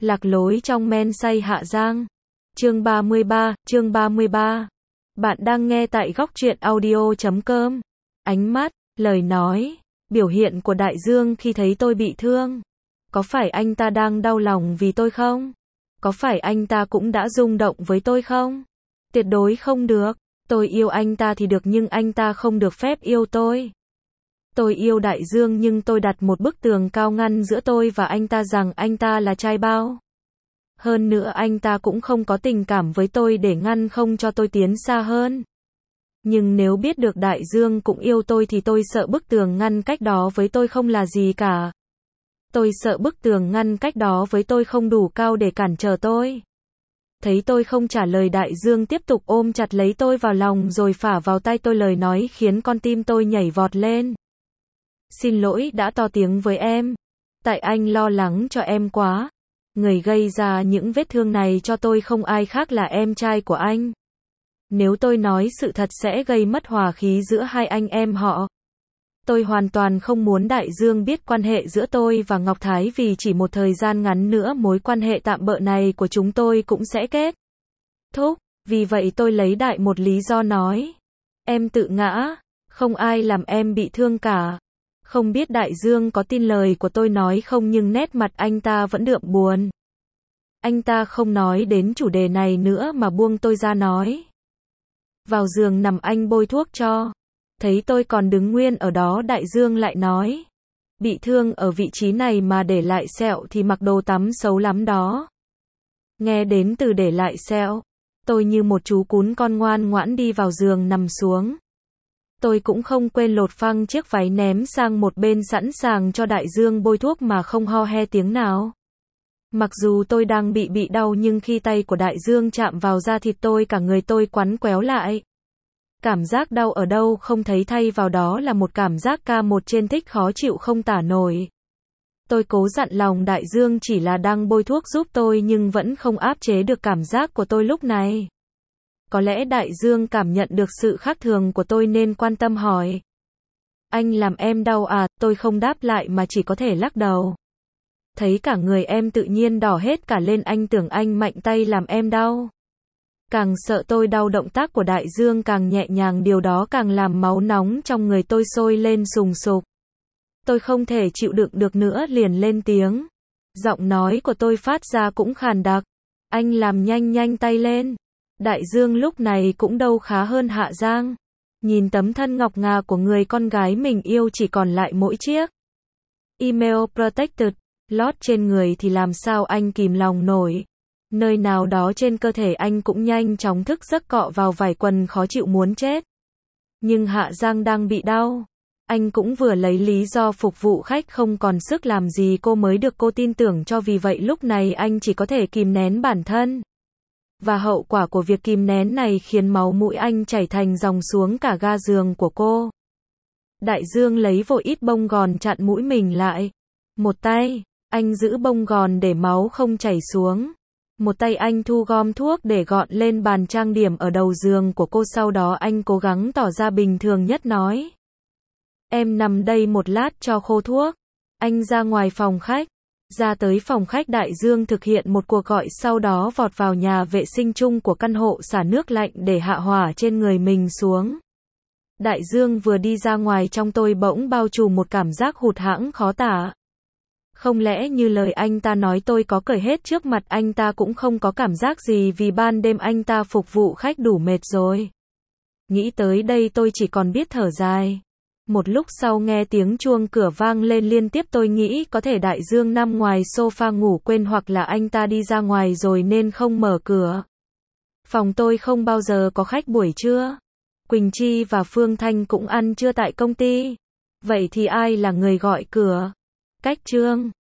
Lạc lối trong men say Hạ Giang. Chương 33. Bạn đang nghe tại góc truyện audio.com. Ánh mắt, lời nói, biểu hiện của Đại Dương khi thấy tôi bị thương. Có phải anh ta đang đau lòng vì tôi không? Có phải anh ta cũng đã rung động với tôi không? Tuyệt đối không được. Tôi yêu anh ta thì được nhưng anh ta không được phép yêu tôi. Tôi yêu Đại Dương nhưng tôi đặt một bức tường cao ngăn giữa tôi và anh ta rằng anh ta là trai bao. Hơn nữa anh ta cũng không có tình cảm với tôi để ngăn không cho tôi tiến xa hơn. Nhưng nếu biết được Đại Dương cũng yêu tôi thì tôi sợ bức tường ngăn cách đó với tôi không là gì cả. Tôi sợ bức tường ngăn cách đó với tôi không đủ cao để cản trở tôi. Thấy tôi không trả lời, Đại Dương tiếp tục ôm chặt lấy tôi vào lòng rồi phả vào tay tôi lời nói khiến con tim tôi nhảy vọt lên. Xin lỗi đã to tiếng với em. Tại anh lo lắng cho em quá. Người gây ra những vết thương này cho tôi không ai khác là em trai của anh. Nếu tôi nói sự thật sẽ gây mất hòa khí giữa hai anh em họ. Tôi hoàn toàn không muốn Đại Dương biết quan hệ giữa tôi và Ngọc Thái vì chỉ một thời gian ngắn nữa mối quan hệ tạm bợ này của chúng tôi cũng sẽ kết thúc. Vì vậy tôi lấy đại một lý do nói. Em tự ngã, không ai làm em bị thương cả. Không biết Đại Dương có tin lời của tôi nói không nhưng nét mặt anh ta vẫn đượm buồn. Anh ta không nói đến chủ đề này nữa mà buông tôi ra nói. Vào giường nằm anh bôi thuốc cho. Thấy tôi còn đứng nguyên ở đó, Đại Dương lại nói. Bị thương ở vị trí này mà để lại sẹo thì mặc đồ tắm xấu lắm đó. Nghe đến từ để lại sẹo, tôi như một chú cún con ngoan ngoãn đi vào giường nằm xuống. Tôi cũng không quên lột phăng chiếc váy ném sang một bên sẵn sàng cho Đại Dương bôi thuốc mà không ho he tiếng nào. Mặc dù tôi đang bị đau nhưng khi tay của Đại Dương chạm vào da thịt tôi cả người tôi quắn quéo lại. Cảm giác đau ở đâu không thấy, thay vào đó là một cảm giác K1 trên thích khó chịu không tả nổi. Tôi cố dặn lòng Đại Dương chỉ là đang bôi thuốc giúp tôi nhưng vẫn không áp chế được cảm giác của tôi lúc này. Có lẽ Đại Dương cảm nhận được sự khác thường của tôi nên quan tâm hỏi. Anh làm em đau à? Tôi không đáp lại mà chỉ có thể lắc đầu. Thấy cả người em tự nhiên đỏ hết cả lên, anh tưởng anh mạnh tay làm em đau. Càng sợ tôi đau, động tác của Đại Dương càng nhẹ nhàng, điều đó càng làm máu nóng trong người tôi sôi lên sùng sục. Tôi không thể chịu đựng được nữa liền lên tiếng. Giọng nói của tôi phát ra cũng khàn đặc. Anh làm nhanh tay lên. Đại Dương lúc này cũng đâu khá hơn Hạ Giang. Nhìn tấm thân ngọc ngà của người con gái mình yêu chỉ còn lại mỗi chiếc Email Protected lót trên người thì làm sao anh kìm lòng nổi. Nơi nào đó trên cơ thể anh cũng nhanh chóng thức giấc cọ vào vải quần khó chịu muốn chết. Nhưng Hạ Giang đang bị đau. Anh cũng vừa lấy lý do phục vụ khách không còn sức làm gì cô mới được cô tin tưởng cho, vì vậy lúc này anh chỉ có thể kìm nén bản thân. Và hậu quả của việc kìm nén này khiến máu mũi anh chảy thành dòng xuống cả ga giường của cô. Đại Dương lấy vội ít bông gòn chặn mũi mình lại. Một tay, anh giữ bông gòn để máu không chảy xuống. Một tay anh thu gom thuốc để gọn lên bàn trang điểm ở đầu giường của cô, sau đó anh cố gắng tỏ ra bình thường nhất nói. Em nằm đây một lát cho khô thuốc. Anh ra ngoài phòng khách. Ra tới phòng khách, Đại Dương thực hiện một cuộc gọi, sau đó vọt vào nhà vệ sinh chung của căn hộ xả nước lạnh để hạ hỏa trên người mình xuống. Đại Dương vừa đi ra ngoài, trong tôi bỗng bao trùm một cảm giác hụt hẫng khó tả. Không lẽ như lời anh ta nói tôi có cởi hết trước mặt anh ta cũng không có cảm giác gì vì ban đêm anh ta phục vụ khách đủ mệt rồi. Nghĩ tới đây tôi chỉ còn biết thở dài. Một lúc sau nghe tiếng chuông cửa vang lên liên tiếp, tôi nghĩ có thể Đại Dương nằm ngoài sofa ngủ quên hoặc là anh ta đi ra ngoài rồi nên không mở cửa. Phòng tôi không bao giờ có khách buổi trưa. Quỳnh Chi và Phương Thanh cũng ăn trưa tại công ty. Vậy thì ai là người gọi cửa? Cách Trương